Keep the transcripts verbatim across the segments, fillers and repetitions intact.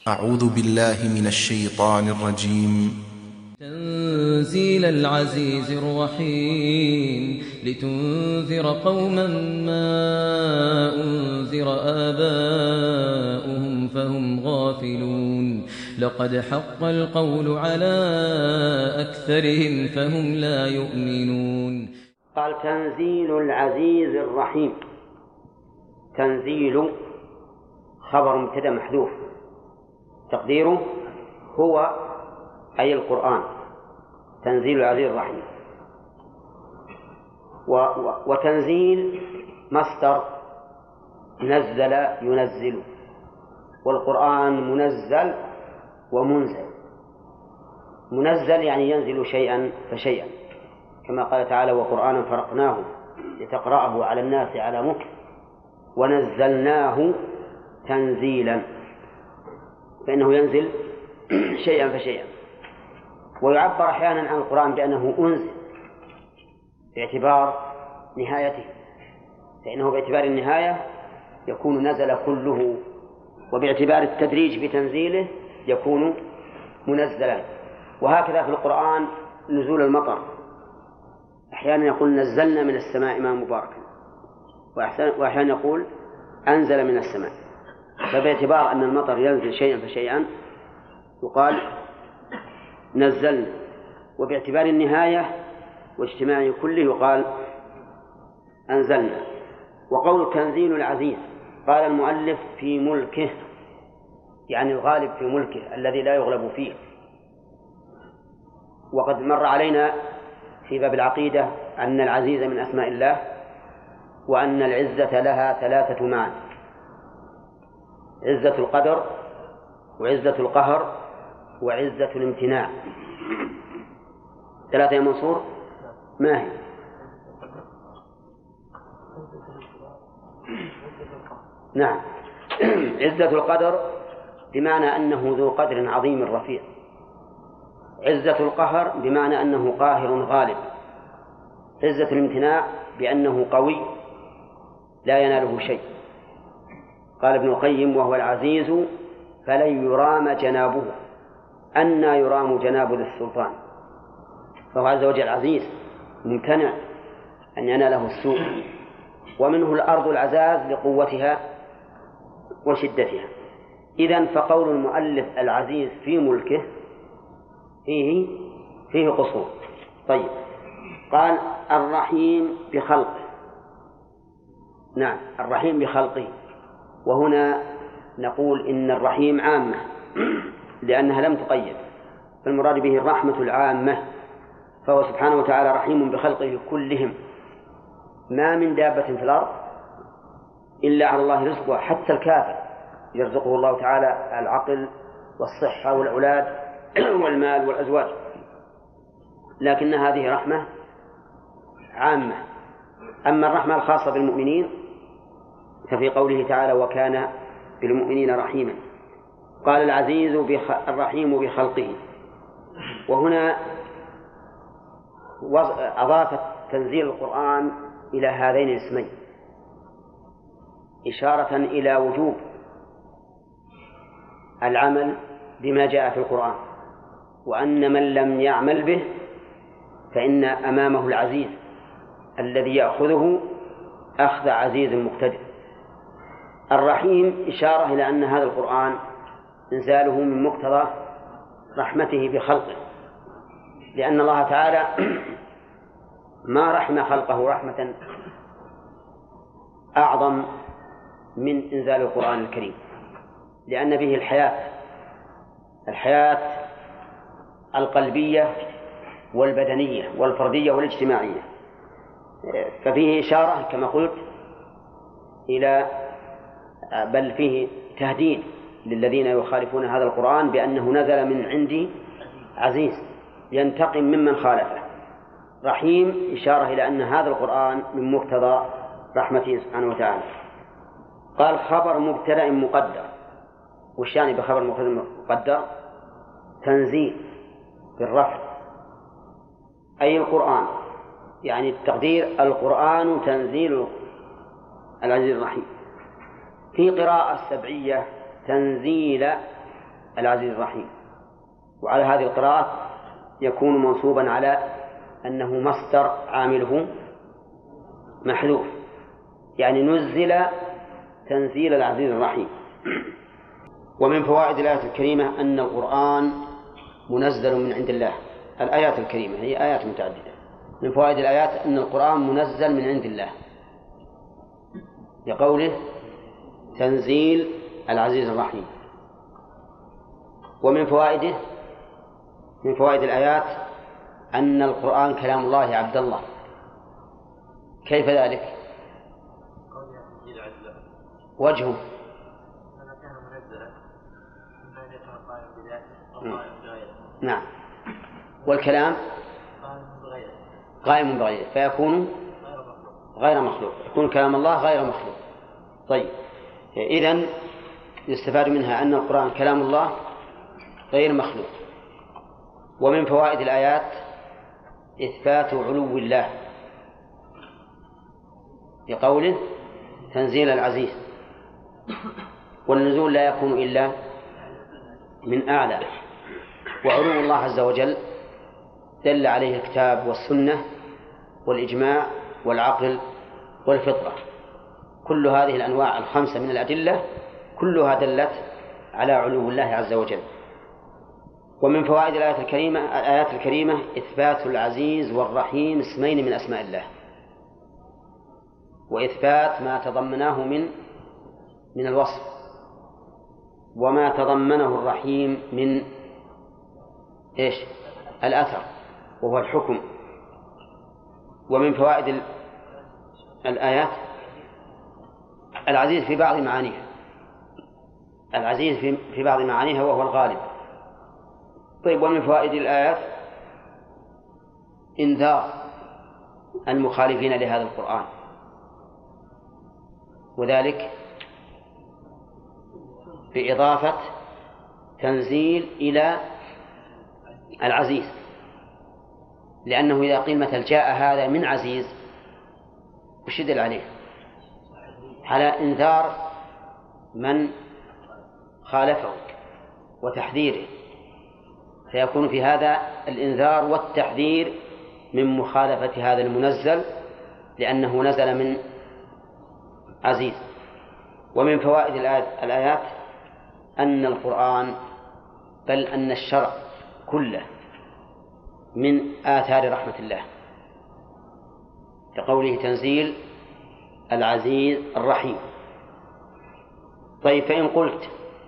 أعوذ بالله من الشيطان الرجيم. تنزيل العزيز الرحيم لتنذر قوما ما أنذر آباؤهم فهم غافلون لقد حق القول على أكثرهم فهم لا يؤمنون. قال تنزيل العزيز الرحيم. تنزيل خبر مبتدأ محذوف تقديره هو أي القرآن. تنزيل العزيز الرحيم. وتنزيل مصدر نزل ينزل، والقرآن منزل ومنزل. منزل يعني ينزل شيئا فشيئا، كما قال تعالى وقرآنا فرقناه لتقرأه على الناس على مكث ونزلناه تنزيلا، فإنه ينزل شيئا فشيئا. ويعبر أحيانا عن القرآن بأنه أنزل باعتبار نهايته، فإنه باعتبار النهاية يكون نزل كله، وباعتبار التدريج بتنزيله يكون منزلا. وهكذا في القرآن نزول المطر، أحيانا يقول نزلنا من السماء ماء مباركا، وأحيانا يقول أنزل من السماء. فباعتبار أن المطر ينزل شيئا فشيئا يقال نزلنا، وباعتبار النهاية واجتماع كله يقال أنزلنا. وقول تنزيل العزيز قال المؤلف في ملكه، يعني الغالب في ملكه الذي لا يغلب فيه. وقد مر علينا في باب العقيدة أن العزيز من أسماء الله، وأن العزة لها ثلاثة معاني: عزة القدر، وعزة القهر، وعزة الامتناع. ثلاثة يا منصور ما هي؟ نعم. عزة القدر بمعنى أنه ذو قدر عظيم رفيع. عزة القهر بمعنى أنه قاهر غالب. عزة الامتناع بأنه قوي لا يناله شيء. قال ابن القيم وهو العزيز فلن يرام جنابه، أنى يرام جناب ذي السلطان. فهو عز وجل عزيز ممتنع أن يناله السوء. ومنه الأرض العزاز لقوتها وشدتها. إذن فقول المؤلف العزيز في ملكه فيه فيه قصور. طيب، قال الرحيم بخلقه. نعم، الرحيم بخلقه. وهنا نقول إن الرحيم عامة لأنها لم تقيد، فالمراد به الرحمة العامة. فهو سبحانه وتعالى رحيم بخلقه كلهم. ما من دابة في الأرض إلا على الله رزقها، حتى الكافر يرزقه الله تعالى العقل والصحة والأولاد والمال والأزواج، لكن هذه رحمة عامة. أما الرحمة الخاصة بالمؤمنين ففي قوله تعالى وكان بالمؤمنين رحيما. قال العزيز بخ... الرحيم بخلقه. وهنا أضافت تنزيل القرآن إلى هذين الاسمين إشارة إلى وجوب العمل بما جاء في القرآن، وأن من لم يعمل به فإن أمامه العزيز الذي يأخذه أخذ عزيز مقتدر. الرحيم إشارة إلى أن هذا القرآن إنزاله من مقتضى رحمته بخلقه، لأن الله تعالى ما رحم خلقه رحمة أعظم من إنزال القرآن الكريم، لأن به الحياة الحياة القلبية والبدنية والفردية والاجتماعية. ففيه إشارة كما قلت إلى بل فيه تهديد للذين يخالفون هذا القرآن بأنه نزل من عند عزيز ينتقم ممن خالفه. رحيم إشارة إلى أن هذا القرآن من مقتضى رحمته سبحانه وتعالى. قال خبر مبتدأ مقدر. وش يعني بخبر مبتدأ مقدر؟ تنزيل بالرفع، أي القرآن، يعني التقدير القرآن تنزيل العزيز الرحيم. في قراءة سبعية تنزيل العزيز الرحيم. وعلى هذه القراءة يكون منصوبا على أنه مصدر عامله محذوف، يعني نزل تنزيل العزيز الرحيم. ومن فوائد الآية الكريمة أن القرآن منزل من عند الله. الآيات الكريمة هي آيات متعددة. من فوائد الآيات أن القرآن منزل من عند الله لقوله تنزيل العزيز الرحيم. ومن فوائده من فوائد الآيات أن القرآن كلام الله عبد الله. كيف ذلك؟ وجهه نعم، والكلام قائم بغيره فيكون غير مخلوق، يكون كلام الله غير مخلوق. طيب، إذن يستفاد منها أن القرآن كلام الله غير مخلوق. ومن فوائد الآيات إثبات علو الله بقوله تنزيل العزيز، والنزول لا يكون إلا من أعلى. وعلو الله عز وجل دل عليه الكتاب والسنة والإجماع والعقل والفطرة، كل هذه الأنواع الخمسة من الأدلة كلها دلت على علو الله عز وجل. ومن فوائد الآيات الكريمة الآيات الكريمة إثبات العزيز والرحيم اسمين من أسماء الله، وإثبات ما تضمناه من من الوصف، وما تضمنه الرحيم من إيش؟ الأثر، وهو الحكم. ومن فوائد الآيات العزيز في بعض معانيها، العزيز في في بعض معانيها وهو الغالب. طيب، ومن فوائد الآيات إنذار المخالفين لهذا القرآن، وذلك بإضافة تنزيل إلى العزيز، لأنه إذا قيل مثل جاء هذا من عزيز وش يدل عليه؟ على إنذار من خالفه وتحذيره، فيكون في هذا الإنذار والتحذير من مخالفة هذا المنزل لأنه نزل من عزيز. ومن فوائد الآيات أن القرآن بل أن الشرع كله من آثار رحمة الله، كقوله تنزيل العزيز الرحيم. طيب، فإن قلت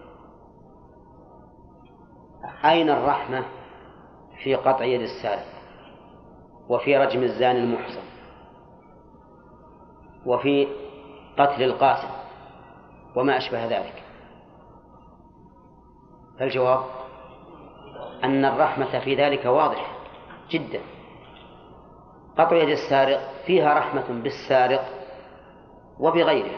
أين الرحمة في قطع يد السارق، وفي رجم الزاني المحصن، وفي قتل القاتل وما أشبه ذلك؟ فالجواب أن الرحمة في ذلك واضح جدا. قطع يد السارق فيها رحمة بالسارق وبغيره،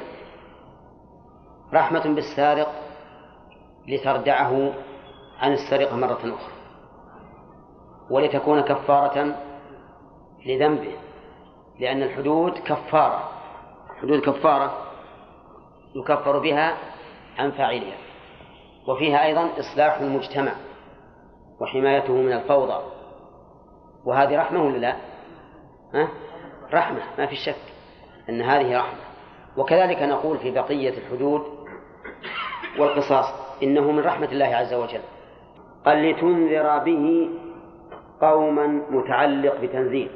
رحمة بالسارق لتردعه عن السرقة مرة أخرى، ولتكون كفارة لذنبه، لأن الحدود كفارة، حدود كفارة يكفر بها عن فاعلها. وفيها أيضا إصلاح المجتمع وحمايته من الفوضى، وهذه رحمة ولا لا؟ ها؟ رحمة، ما في شك أن هذه رحمة. وكذلك نقول في بقية الحدود والقصاص إنه من رحمة الله عز وجل. قال لتنذر به قوما متعلق بتنزيل.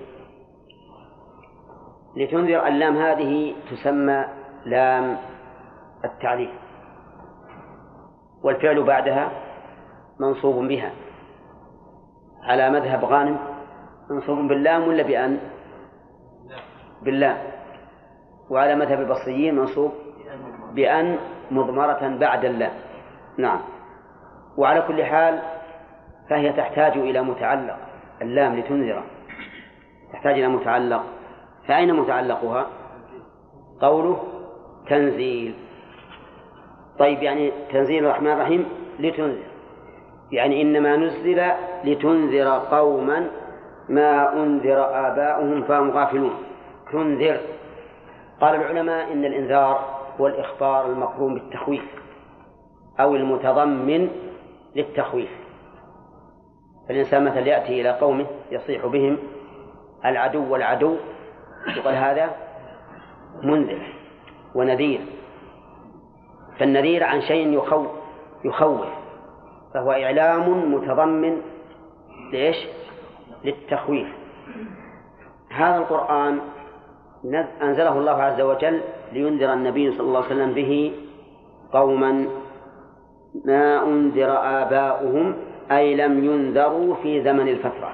لتنذر اللام هذه تسمى لام التعليل، والفعل بعدها منصوب بها على مذهب غانم، منصوب باللام ولا بأن؟ باللام. وعلى مذهب البصريين منصوب بأن مضمرة بعد اللام. نعم. وعلى كل حال فهي تحتاج إلى متعلق، اللام لتنذر تحتاج إلى متعلق. فأين متعلقها؟ قوله تنزيل. طيب، يعني تنزيل الرحمن الرحيم لتنذر، يعني إنما نزل لتنذر قوما ما أنذر آباؤهم فهم غافلون. تنذر. قال العلماء إن الإنذار هو الإخبار المقرون بالتخويف أو المتضمن للتخويف. فالإنسان مثلا يأتي إلى قومه يصيح بهم العدو والعدو، يقول هذا منذر ونذير. فالنذير عن شيء يخوف يخوف فهو إعلام متضمن ليش؟ للتخويف. هذا القرآن أنزله الله عز وجل لينذر النبي صلى الله عليه وسلم به قوما ما أنذر آباؤهم، أي لم ينذروا في زمن الفترة.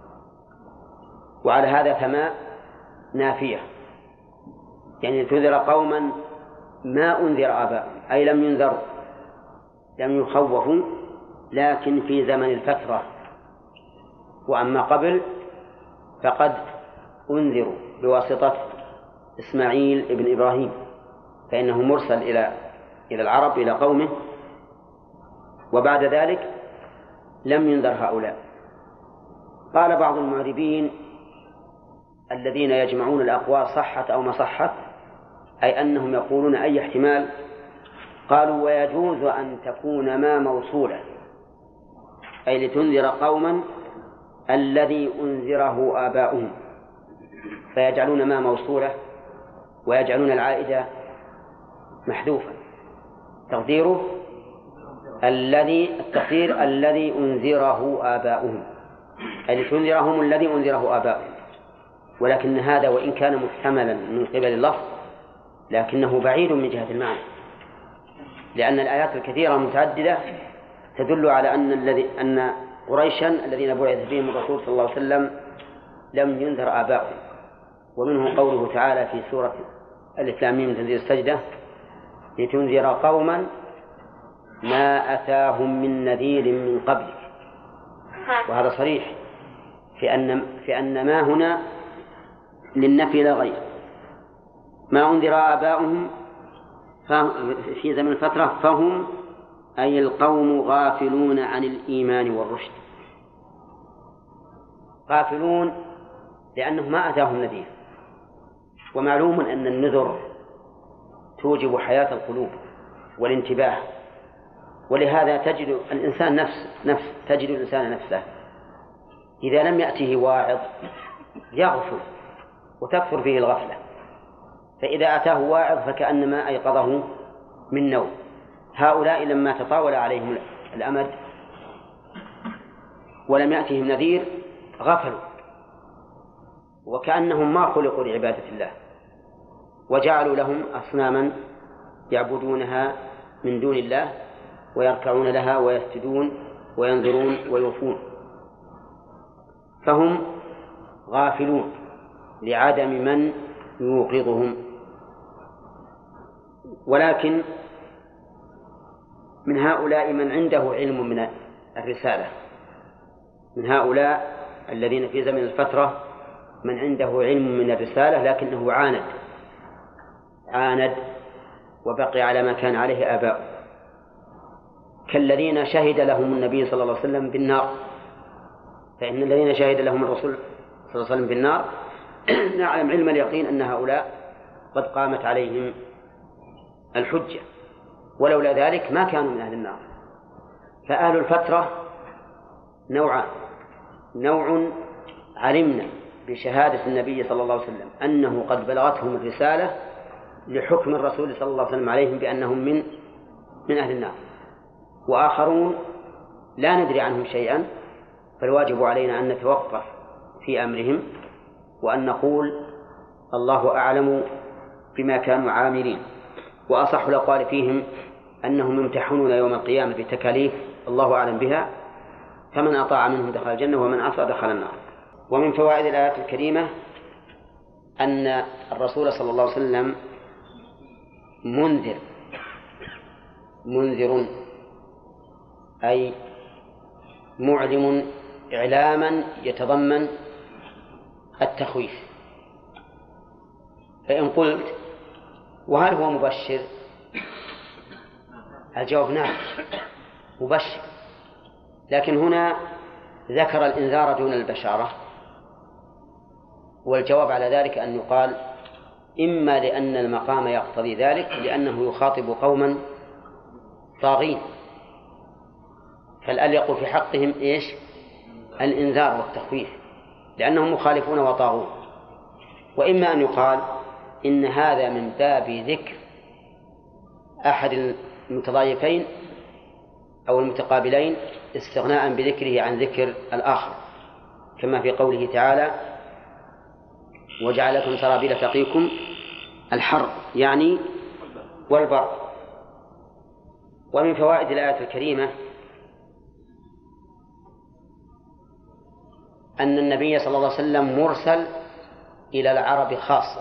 وعلى هذا فما نافية، يعني تنذر قوما ما أنذر آباؤهم أي لم ينذروا، لم يخوفوا، لكن في زمن الفترة. وأما قبل فقد أنذروا بواسطة إسماعيل ابن إبراهيم، فإنه مرسل إلى إلى العرب إلى قومه، وبعد ذلك لم ينذر هؤلاء. قال بعض المعربين الذين يجمعون الأقوال صحت أو ما صحت، أي أنهم يقولون أي احتمال، قالوا ويجوز أن تكون ما موصولة، أي لتنذر قوما الذي أنذره آباؤهم، فيجعلون ما موصولة ويجعلون العائدة محذوفا، تقديره الذي التقدير الذي أنذره آباؤهم، أي لتنذرهم الذي أنذره آباؤهم. ولكن هذا وإن كان محتملا من قبل اللفظ لكنه بعيد من جهة المعنى، لأن الآيات الكثيرة المتعددة تدل على أن الذي أن قريشا الذين بعث بهم الرسول صلى الله عليه وسلم لم ينذر آباؤهم. ومنه قوله تعالى في سورة الإسلام من تنزيل السجدة لتنذر قوما ما أتاهم من نذير من قبلك. وهذا صريح في أن في أن ما هنا للنفي لا غير. ما أنذر آباؤهم في زمن الفترة فهم أي القوم غافلون عن الإيمان والرشد. غافلون لأنه ما أتاهم نذير، ومعلوم أن النذر توجب حياة القلوب والانتباه، ولهذا تجد الإنسان نفس نفس تجد الإنسان نفسه إذا لم يأته واعظ يغفل وتكثر فيه الغفلة، فإذا أتاه واعظ فكأنما أيقظه من نوم. هؤلاء لما تطاول عليهم الأمد ولم يأتهم نذير غفلوا، وكأنهم ما خلقوا لعبادة الله، وجعلوا لهم أصناما يعبدونها من دون الله ويركعون لها ويسجدون وينذرون ويوفون، فهم غافلون لعدم من يوقظهم. ولكن من هؤلاء من عنده علم من الرسالة، من هؤلاء الذين في زمن الفترة من عنده علم من الرسالة لكنه عاند عاند وبقي على ما كان عليه آباؤه، كالذين شهد لهم النبي صلى الله عليه وسلم بالنار. فإن الذين شهد لهم الرسول صلى الله عليه وسلم بالنار نعلم علم اليقين أن هؤلاء قد قامت عليهم الحجة، ولولا ذلك ما كانوا من أهل النار. فأهل الفترة نوعان: نوع علمنا بشهادة النبي صلى الله عليه وسلم أنه قد بلغتهم الرسالة لحكم الرسول صلى الله عليه وسلم عليهم بأنهم من من أهل النار، وآخرون لا ندري عنهم شيئا، فالواجب علينا أن نتوقف في أمرهم وأن نقول الله أعلم بما كانوا عاملين. وأصح الأقوال فيهم أنهم يمتحنون يوم القيامة بتكاليف الله أعلم بها، فمن أطاع منهم دخل الجنة ومن عصى دخل النار. ومن فوائد الآيات الكريمة أن الرسول صلى الله عليه وسلم منذر منذر أي معلم إعلاما يتضمن التخويف. فإن قلت وهل هو مبشر؟ الجواب نعم مبشر، لكن هنا ذكر الإنذار دون البشارة، والجواب على ذلك أن يقال إما لأن المقام يقتضي ذلك لأنه يخاطب قوما طاغين فالأليق في حقهم إيش؟ الإنذار والتخويف، لأنهم مخالفون وطاغون. وإما أن يقال إن هذا من باب ذكر أحد المتضايفين أو المتقابلين استغناء بذكره عن ذكر الآخر، كما في قوله تعالى: وجعل لكم سرابيل تقيكم الحر، يعني والبر. ومن فوائد الآية الكريمة أن النبي صلى الله عليه وسلم مرسل إلى العرب خاصة.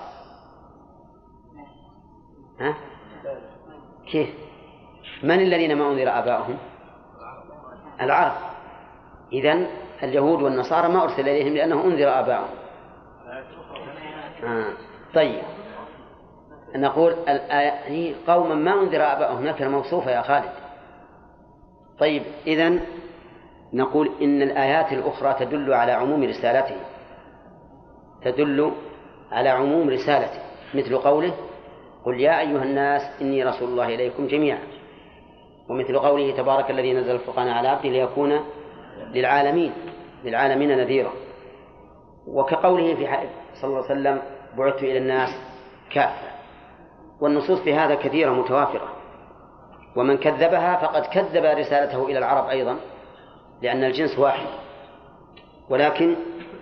ها؟ كيف؟ من الذين ما أنذر آباؤهم؟ العرب. إذن اليهود والنصارى ما أرسل إليهم لأنه أنذر آباؤهم. آه. طيب نقول الآية قوما ما أنذر آباؤهم نكرة موصوفة يا خالد. طيب إذن نقول إن الآيات الأخرى تدل على عموم رسالته، تدل على عموم رسالته، مثل قوله: قل يا أيها الناس إني رسول الله إليكم جميعا، ومثل قوله: تبارك الذي نزل الفرقان على عبده ليكون للعالمين للعالمين نذيرا. وكقوله في صلى الله عليه وسلم: بعثت إلى الناس كافة. والنصوص في هذا كثيرة متوافرة، ومن كذبها فقد كذب رسالته إلى العرب أيضا، لأن الجنس واحد. ولكن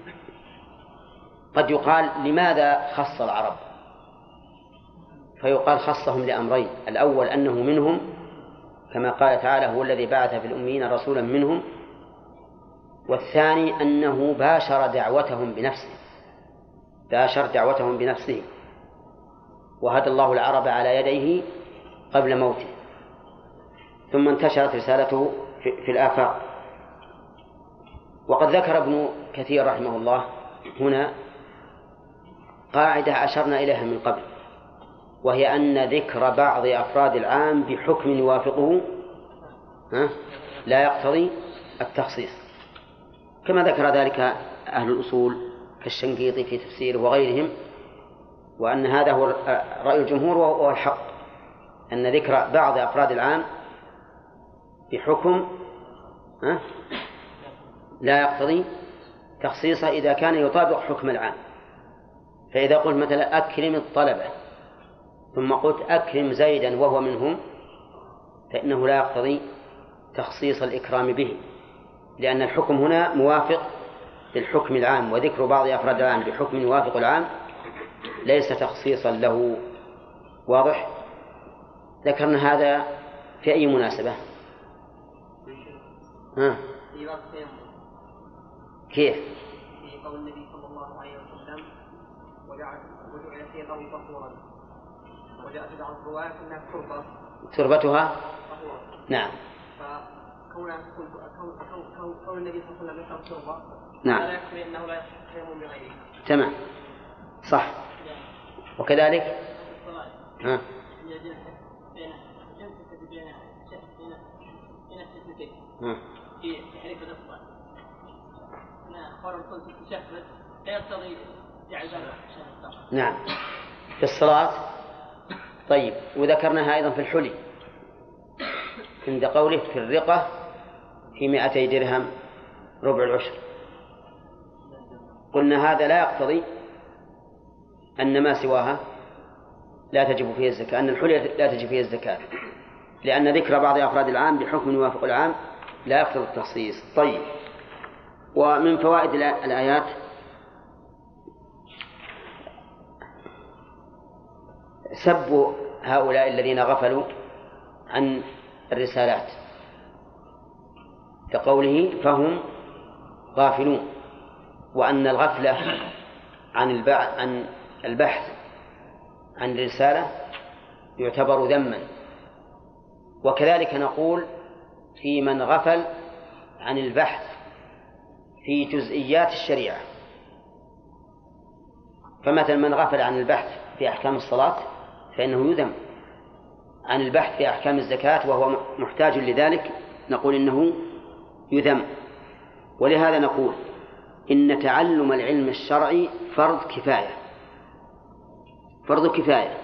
قد يقال: لماذا خص العرب؟ فيقال: خصهم لأمرين: الأول أنه منهم، كما قال تعالى: هو الذي بعث في الأميين رسولا منهم. والثاني أنه باشر دعوتهم بنفسه باشر دعوتهم بنفسه وهدى الله العرب على يديه قبل موته، ثم انتشرت رسالته في, في الآفاق. وقد ذكر ابن كثير رحمه الله هنا قاعدة أشرنا إليها من قبل، وهي أن ذكر بعض أفراد العام بحكم يوافقه لا يقتضي التخصيص، كما ذكر ذلك أهل الأصول كالشنقيطي في تفسيره وغيرهم، وأن هذا هو رأي الجمهور وهو الحق، أن ذكر بعض أفراد العام بحكم لا يقتضي تخصيصه إذا كان يطابق حكم العام. فإذا قلت مثلا: أكرم الطلبة، ثم قلت: أكرم زيدا وهو منهم، فإنه لا يقتضي تخصيص الإكرام به، لأن الحكم هنا موافق للحكم العام، وذكر بعض أفراد العام بحكم يوافق العام ليس تخصيصا له. واضح؟ ذكرنا هذا في أي مناسبة؟ ها؟ كيف؟ في قول النبي صلى الله عليه وسلم: وجعل في الأرض طهورا، وجاء في بعض الروايات أنها تربة تربتها طهورا. نعم. فكون كون النبي صلى الله عليه وسلم ذكر تربة نعم لا يكفي أنه لا يحرم بغيره. تمام، صح. وكذلك ها في تحريك الأصبع أنا قرر كنت تشهد لا يقتضي جعل ذلك. نعم، في الصلاة. طيب، وذكرناها أيضا في الحلي عند قوله: في الرقة في مائتي درهم ربع العشر. قلنا هذا لا يقتضي أن ما سواها لا تجب فيه الزكاة، أن الحلي لا تجب فيه الزكاة، لأن ذكر بعض أفراد العام بحكم يوافق العام لا يقتضي التخصيص. طيب، ومن فوائد الآيات سب هؤلاء الذين غفلوا عن الرسالات، كقوله: فهم غافلون، وأن الغفلة عن عن البحث عن الرسالة يعتبر ذما. وكذلك نقول في من غفل عن البحث في جزئيات الشريعة، فمثل من غفل عن البحث في أحكام الصلاة فإنه يذم، عن البحث في أحكام الزكاة وهو محتاج لذلك نقول إنه يذم. ولهذا نقول إن تعلم العلم الشرعي فرض كفاية فرض كفاية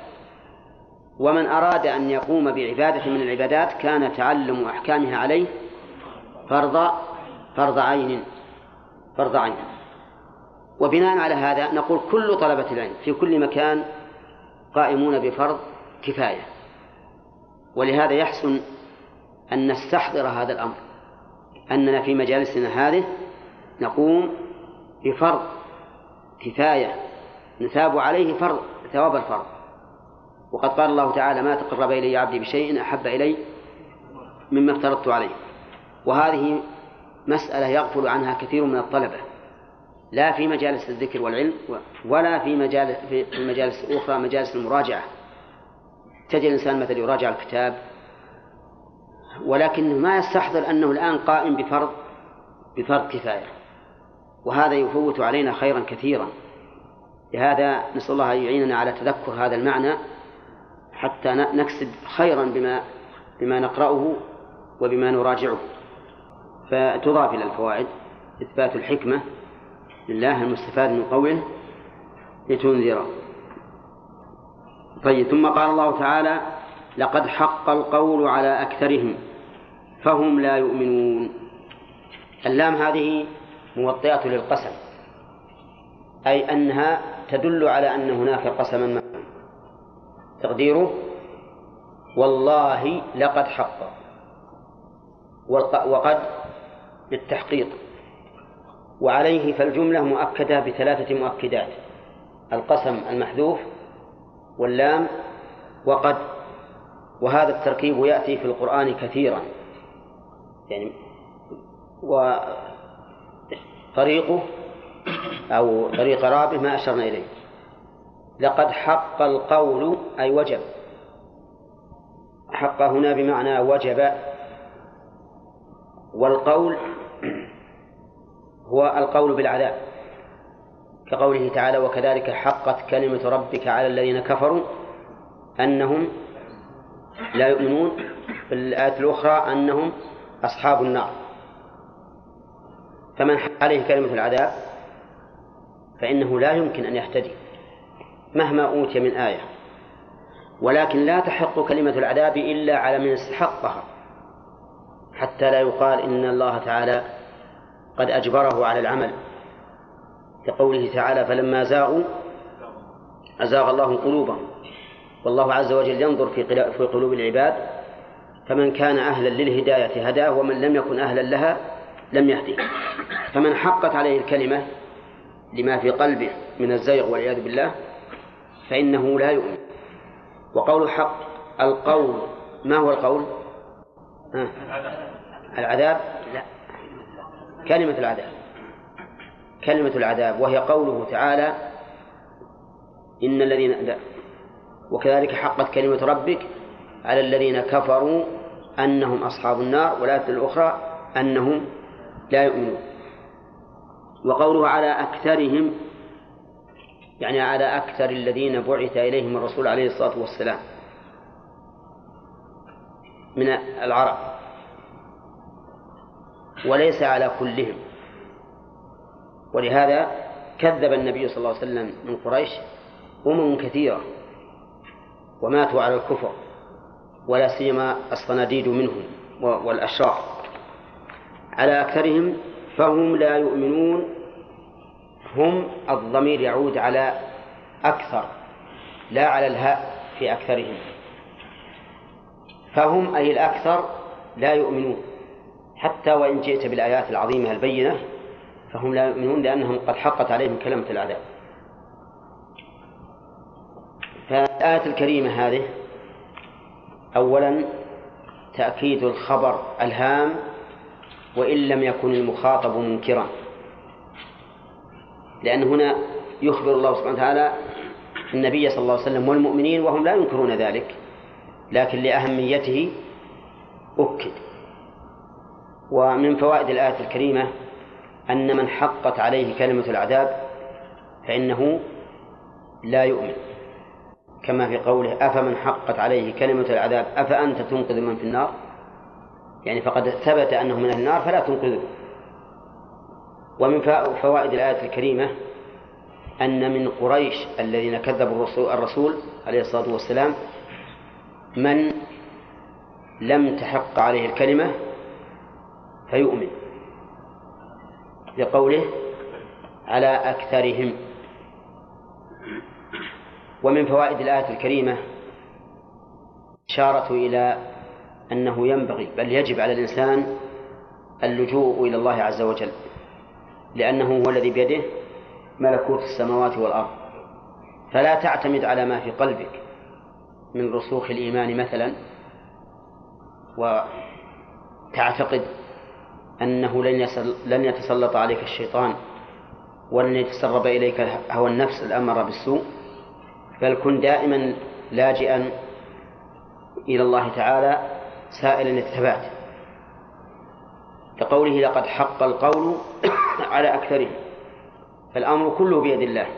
ومن أراد أن يقوم بعبادة من العبادات كان تعلم أحكامها عليه فرض فرض عين فرض عين. وبناء على هذا نقول كل طلبة العلم في كل مكان قائمون بفرض كفاية، ولهذا يحسن أن نستحضر هذا الأمر، أننا في مجالسنا هذه نقوم بفرض كفاية نثاب عليه فرض ثواب الفرض. وقد قال الله تعالى: ما تقرب إلي عبدي بشيء أحب إلي مما افترضت عليه. وهذه مسألة يغفل عنها كثير من الطلبة، لا في مجالس الذكر والعلم ولا في مجالس في المجالس الأخرى، مجالس المراجعة. تجد الإنسان مثلا يراجع الكتاب ولكنه ما يستحضر أنه الآن قائم بفرض بفرض كفاية، وهذا يفوت علينا خيرا كثيرا. لهذا نسأل الله أن يعيننا على تذكر هذا المعنى حتى نكسب خيرا بما بما نقرأه وبما نراجعه. فتضاف إلى الفوائد إثبات الحكمة لله المستفاد من قوله لتنذر. طيب، ثم قال الله تعالى: لقد حق القول على أكثرهم فهم لا يؤمنون. اللام هذه موطئة للقسم، أي أنها تدل على أن هناك قسما ما. تقديره: والله لقد حق، وقد للتحقيق، وعليه فالجملة مؤكدة بثلاثة مؤكدات: القسم المحذوف واللام وقد. وهذا التركيب يأتي في القرآن كثيرا، يعني وطريقه أو طريق رابه ما أشرنا إليه. لقد حق القول أي وجب، حق هنا بمعنى وجب. والقول هو القول بالعذاب، كقوله تعالى: وكذلك حقت كلمة ربك على الذين كفروا أنهم لا يؤمنون. في الآية الأخرى أنهم أصحاب النار. فمن حق عليه كلمة العذاب فإنه لا يمكن أن يهتدي مهما أوتي من آية، ولكن لا تحق كلمة العذاب إلا على من استحقها، حتى لا يقال إن الله تعالى قد أجبره على العمل، كقوله تعالى: فلما زاغوا أزاغ الله قلوبهم. والله عز وجل ينظر في قلوب العباد، فمن كان أهلا للهداية هداه، ومن لم يكن أهلا لها لم يهديه. فمن حقت عليه الكلمة لما في قلبه من الزيغ والعياذ بالله فإنه لا يؤمن. وقول حق القول، ما هو القول؟ آه. العذاب؟ لا، كلمة العذاب، كلمة العذاب، وهي قوله تعالى: إن الذين لا. وكذلك حقت كلمة ربك على الذين كفروا أنهم أصحاب النار، والآية الأخرى أنهم لا يؤمنون. وقوله على أكثرهم يعني على أكثر الذين بعث إليهم الرسول عليه الصلاة والسلام من العرب، وليس على كلهم. ولهذا كذب النبي صلى الله عليه وسلم من قريش أمم كثيرة وماتوا على الكفر، ولا سيما الصناديد منهم والأشرار. على أكثرهم فهم لا يؤمنون. هم الضمير يعود على أكثر لا على الهاء في أكثرهم. فهم أي الأكثر لا يؤمنون، حتى وإن جئت بالآيات العظيمة البينة فهم لا يؤمنون، لأنهم قد حقت عليهم كلمة العذاب. فالآية الكريمة هذه أولا تأكيد الخبر الهام وإن لم يكن المخاطب منكرا، لأن هنا يخبر الله سبحانه وتعالى النبي صلى الله عليه وسلم والمؤمنين وهم لا ينكرون ذلك، لكن لأهميته أكد. ومن فوائد الآية الكريمة أن من حقت عليه كلمة العذاب فإنه لا يؤمن، كما في قوله: أفمن حقت عليه كلمة العذاب أفأنت تنقذ من في النار، يعني فقد ثبت أنه من النار فلا تنقذه. ومن فوائد الآية الكريمة أن من قريش الذين كذبوا الرسول عليه الصلاة والسلام من لم تحق عليه الكلمة فيؤمن، لقوله على أكثرهم. ومن فوائد الآية الكريمة إشارة إلى أنه ينبغي بل يجب على الإنسان اللجوء إلى الله عز وجل، لأنه هو الذي بيده ملكوت السماوات والأرض، فلا تعتمد على ما في قلبك من رسوخ الإيمان مثلا وتعتقد أنه لن يتسلط عليك الشيطان ولن يتسرب إليك هوى النفس الأمر بالسوء، بل كن دائما لاجئا إلى الله تعالى سائلا الثبات، كقوله لقد حق القول على أكثرهم، فالأمر كله بيد الله،